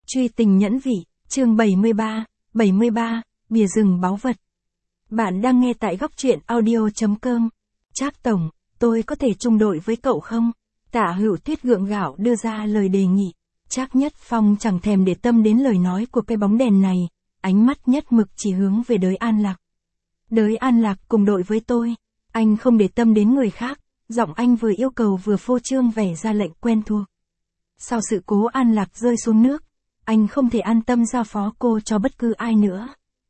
Truy tình nhẫn vị, chương 73, bìa rừng báu vật. Bạn đang nghe tại góc truyện audio.com. Trác tổng, tôi có thể chung đội với cậu không? Tả Hữu Tuyết gượng gạo đưa ra lời đề nghị. Trác Nhất Phong chẳng thèm để tâm đến lời nói của cái bóng đèn này, ánh mắt nhất mực chỉ hướng về Đới An Lạc. Đới An Lạc cùng đội với tôi, anh không để tâm đến người khác, giọng anh vừa yêu cầu vừa phô trương vẻ ra lệnh quen thuộc. Sau sự cố An Lạc rơi xuống nước, anh không thể an tâm giao phó cô cho bất cứ ai nữa.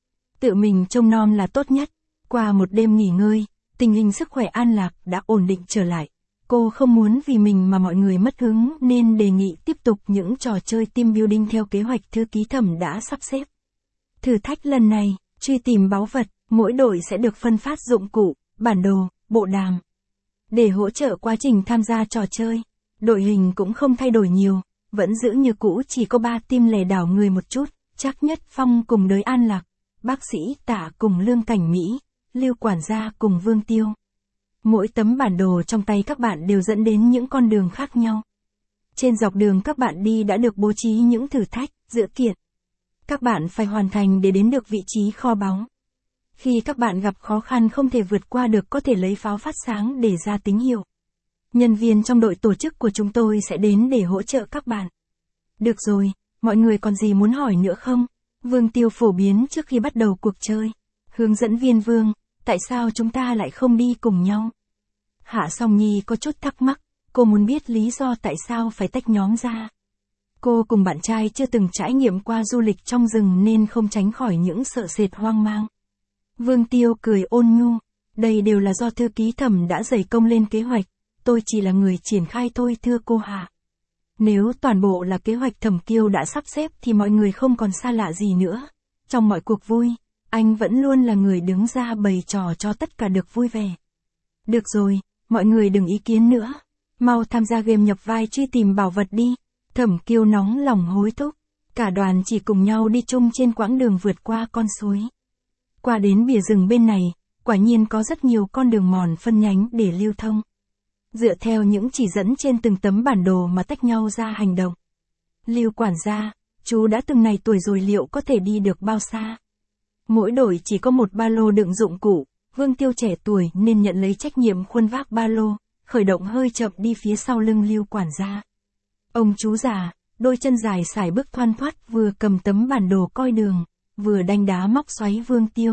Tự mình trông nom là tốt nhất. Qua một đêm nghỉ ngơi, tình hình sức khỏe An Lạc đã ổn định trở lại. Cô không muốn vì mình mà mọi người mất hứng nên đề nghị tiếp tục những trò chơi team building theo kế hoạch thư ký Thẩm đã sắp xếp. Thử thách lần này, truy tìm báu vật, mỗi đội sẽ được phân phát dụng cụ, bản đồ, bộ đàm. Để hỗ trợ quá trình tham gia trò chơi, đội hình cũng không thay đổi nhiều, vẫn giữ như cũ, chỉ có 3 team lẻ đảo người một chút, Trác Nhất Phong cùng Đới An Lạc, bác sĩ Tạ cùng Lương Cảnh Mỹ, Lưu quản gia cùng Vương Tiêu. Mỗi tấm bản đồ trong tay các bạn đều dẫn đến những con đường khác nhau. Trên dọc đường các bạn đi đã được bố trí những thử thách, dữ kiện. Các bạn phải hoàn thành để đến được vị trí kho báu. Khi các bạn gặp khó khăn không thể vượt qua được có thể lấy pháo phát sáng để ra tín hiệu. Nhân viên trong đội tổ chức của chúng tôi sẽ đến để hỗ trợ các bạn. Được rồi, mọi người còn gì muốn hỏi nữa không? Vương Tiêu phổ biến trước khi bắt đầu cuộc chơi. Hướng dẫn viên Vương, tại sao chúng ta lại không đi cùng nhau? Hạ Song Nhi có chút thắc mắc, cô muốn biết lý do tại sao phải tách nhóm ra. Cô cùng bạn trai chưa từng trải nghiệm qua du lịch trong rừng nên không tránh khỏi những sợ sệt hoang mang. Vương Tiêu cười ôn nhu, đây đều là do thư ký Thẩm đã dày công lên kế hoạch, tôi chỉ là người triển khai thôi thưa cô Hạ. Nếu toàn bộ là kế hoạch Thẩm Kiêu đã sắp xếp thì mọi người không còn xa lạ gì nữa. Trong mọi cuộc vui, anh vẫn luôn là người đứng ra bày trò cho tất cả được vui vẻ. Được rồi, mọi người đừng ý kiến nữa. Mau tham gia game nhập vai truy tìm bảo vật đi. Thẩm Kiêu nóng lòng hối thúc. Cả đoàn chỉ cùng nhau đi chung trên quãng đường vượt qua con suối. Qua đến bìa rừng bên này, quả nhiên có rất nhiều con đường mòn phân nhánh để lưu thông. Dựa theo những chỉ dẫn trên từng tấm bản đồ mà tách nhau ra hành động. Lưu quản gia, chú đã từng này tuổi rồi liệu có thể đi được bao xa? Mỗi đội chỉ có một ba lô đựng dụng cụ, Vương Tiêu trẻ tuổi nên nhận lấy trách nhiệm khuân vác ba lô, khởi động hơi chậm đi phía sau lưng Lưu quản gia. Ông chú già, đôi chân dài sải bước thoăn thoắt vừa cầm tấm bản đồ coi đường, vừa đanh đá móc xoáy Vương Tiêu.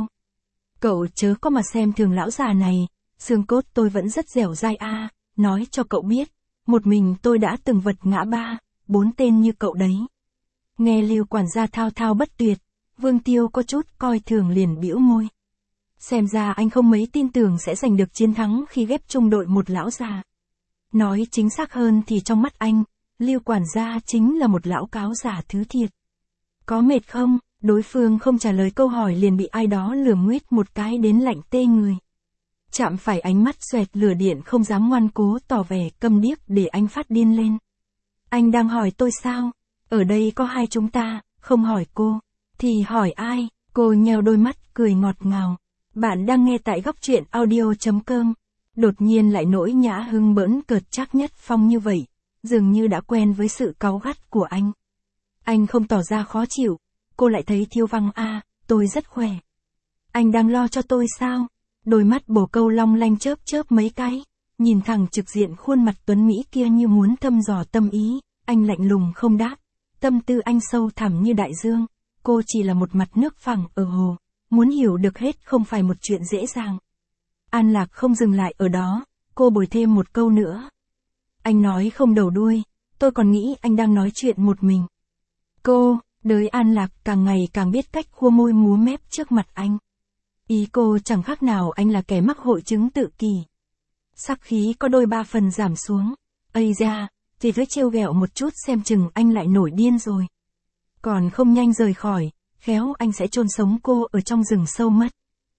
Cậu chớ có mà xem thường lão già này, xương cốt tôi vẫn rất dẻo dai a. Nói cho cậu biết, một mình tôi đã từng vật ngã 3-4 tên như cậu đấy. Nghe Lưu quản gia thao thao bất tuyệt, Vương Tiêu có chút coi thường liền bĩu môi. Xem ra anh không mấy tin tưởng sẽ giành được chiến thắng khi ghép chung đội một lão già. Nói chính xác hơn thì trong mắt anh, Lưu quản gia chính là một lão cáo già thứ thiệt. Có mệt không? Đối phương không trả lời câu hỏi liền bị ai đó lườm nguyết một cái đến lạnh tê người. Chạm phải ánh mắt xoẹt lửa điện không dám ngoan cố tỏ vẻ câm điếc để anh phát điên lên. Anh đang hỏi tôi sao? Ở đây có hai chúng ta, không hỏi cô. Thì hỏi ai? Cô nheo đôi mắt cười ngọt ngào. Bạn đang nghe tại góc truyện audio.com. Đột nhiên lại nỗi nhã hưng bỡn cợt Trác Nhất Phong như vậy. Dường như đã quen với sự cáu gắt của anh. Anh không tỏ ra khó chịu. Cô lại thấy thiếu văng tôi rất khỏe. Anh đang lo cho tôi sao? Đôi mắt bồ câu long lanh chớp chớp mấy cái, nhìn thẳng trực diện khuôn mặt tuấn Mỹ kia như muốn thăm dò tâm ý, anh lạnh lùng không đáp. Tâm tư anh sâu thẳm như đại dương, cô chỉ là một mặt nước phẳng ở hồ, muốn hiểu được hết không phải một chuyện dễ dàng. An Lạc không dừng lại ở đó, cô bồi thêm một câu nữa. Anh nói không đầu đuôi, tôi còn nghĩ anh đang nói chuyện một mình. Cô, Đới An Lạc càng ngày càng biết cách khua môi múa mép trước mặt anh. Ý cô chẳng khác nào anh là kẻ mắc hội chứng tự kỷ. Sắc khí có đôi ba phần giảm xuống. Ây da, thì cứ trêu ghẹo một chút xem chừng anh lại nổi điên rồi. Còn không nhanh rời khỏi, khéo anh sẽ chôn sống cô ở trong rừng sâu mất.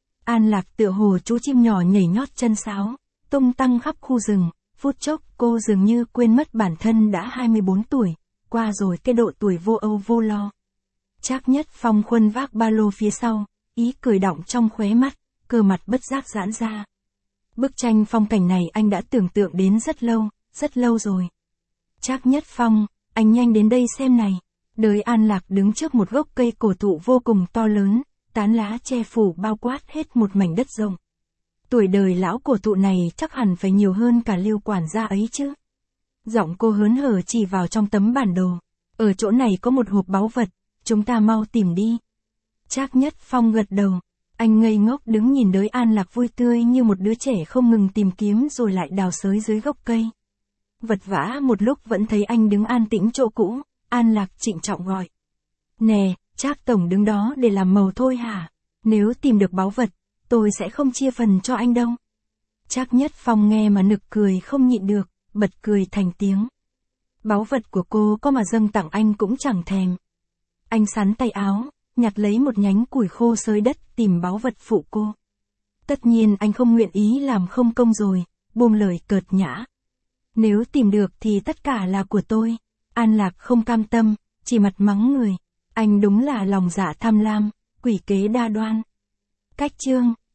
An Lạc tựa hồ chú chim nhỏ nhảy nhót chân sáo, tung tăng khắp khu rừng, phút chốc cô dường như quên mất bản thân đã 24 tuổi, qua rồi cái độ tuổi vô âu vô lo. Trác Nhất Phong khuân vác ba lô phía sau. Ý cười đọng trong khóe mắt, cơ mặt bất giác giãn ra. Bức tranh phong cảnh này anh đã tưởng tượng đến rất lâu rồi. Trác Nhất Phong, anh nhanh đến đây xem này. Đới An Lạc đứng trước một gốc cây cổ thụ vô cùng to lớn, tán lá che phủ bao quát hết một mảnh đất rộng. Tuổi đời lão cổ thụ này chắc hẳn phải nhiều hơn cả Lưu quản gia ấy chứ. Giọng cô hớn hở chỉ vào trong tấm bản đồ. Ở chỗ này có một hộp báu vật, chúng ta mau tìm đi. Trác Nhất Phong gật đầu. Anh ngây ngốc đứng nhìn Đới An Lạc vui tươi như một đứa trẻ không ngừng tìm kiếm rồi lại đào xới dưới gốc cây. Vật vã một lúc vẫn thấy anh đứng an tĩnh chỗ cũ, An Lạc trịnh trọng gọi. Nè, Trác tổng đứng đó để làm màu thôi hả? Nếu tìm được báu vật, tôi sẽ không chia phần cho anh đâu. Trác Nhất Phong nghe mà nực cười không nhịn được, bật cười thành tiếng. Báu vật của cô có mà dâng tặng anh cũng chẳng thèm. Anh sắn tay áo, nhặt lấy một nhánh củi khô xới đất tìm báu vật phụ cô. Tất nhiên anh không nguyện ý làm không công rồi, buông lời cợt nhã. Nếu tìm được thì tất cả là của tôi. An Lạc không cam tâm, chỉ mặt mắng người. Anh đúng là lòng dạ tham lam, quỷ kế đa đoan. Cách chương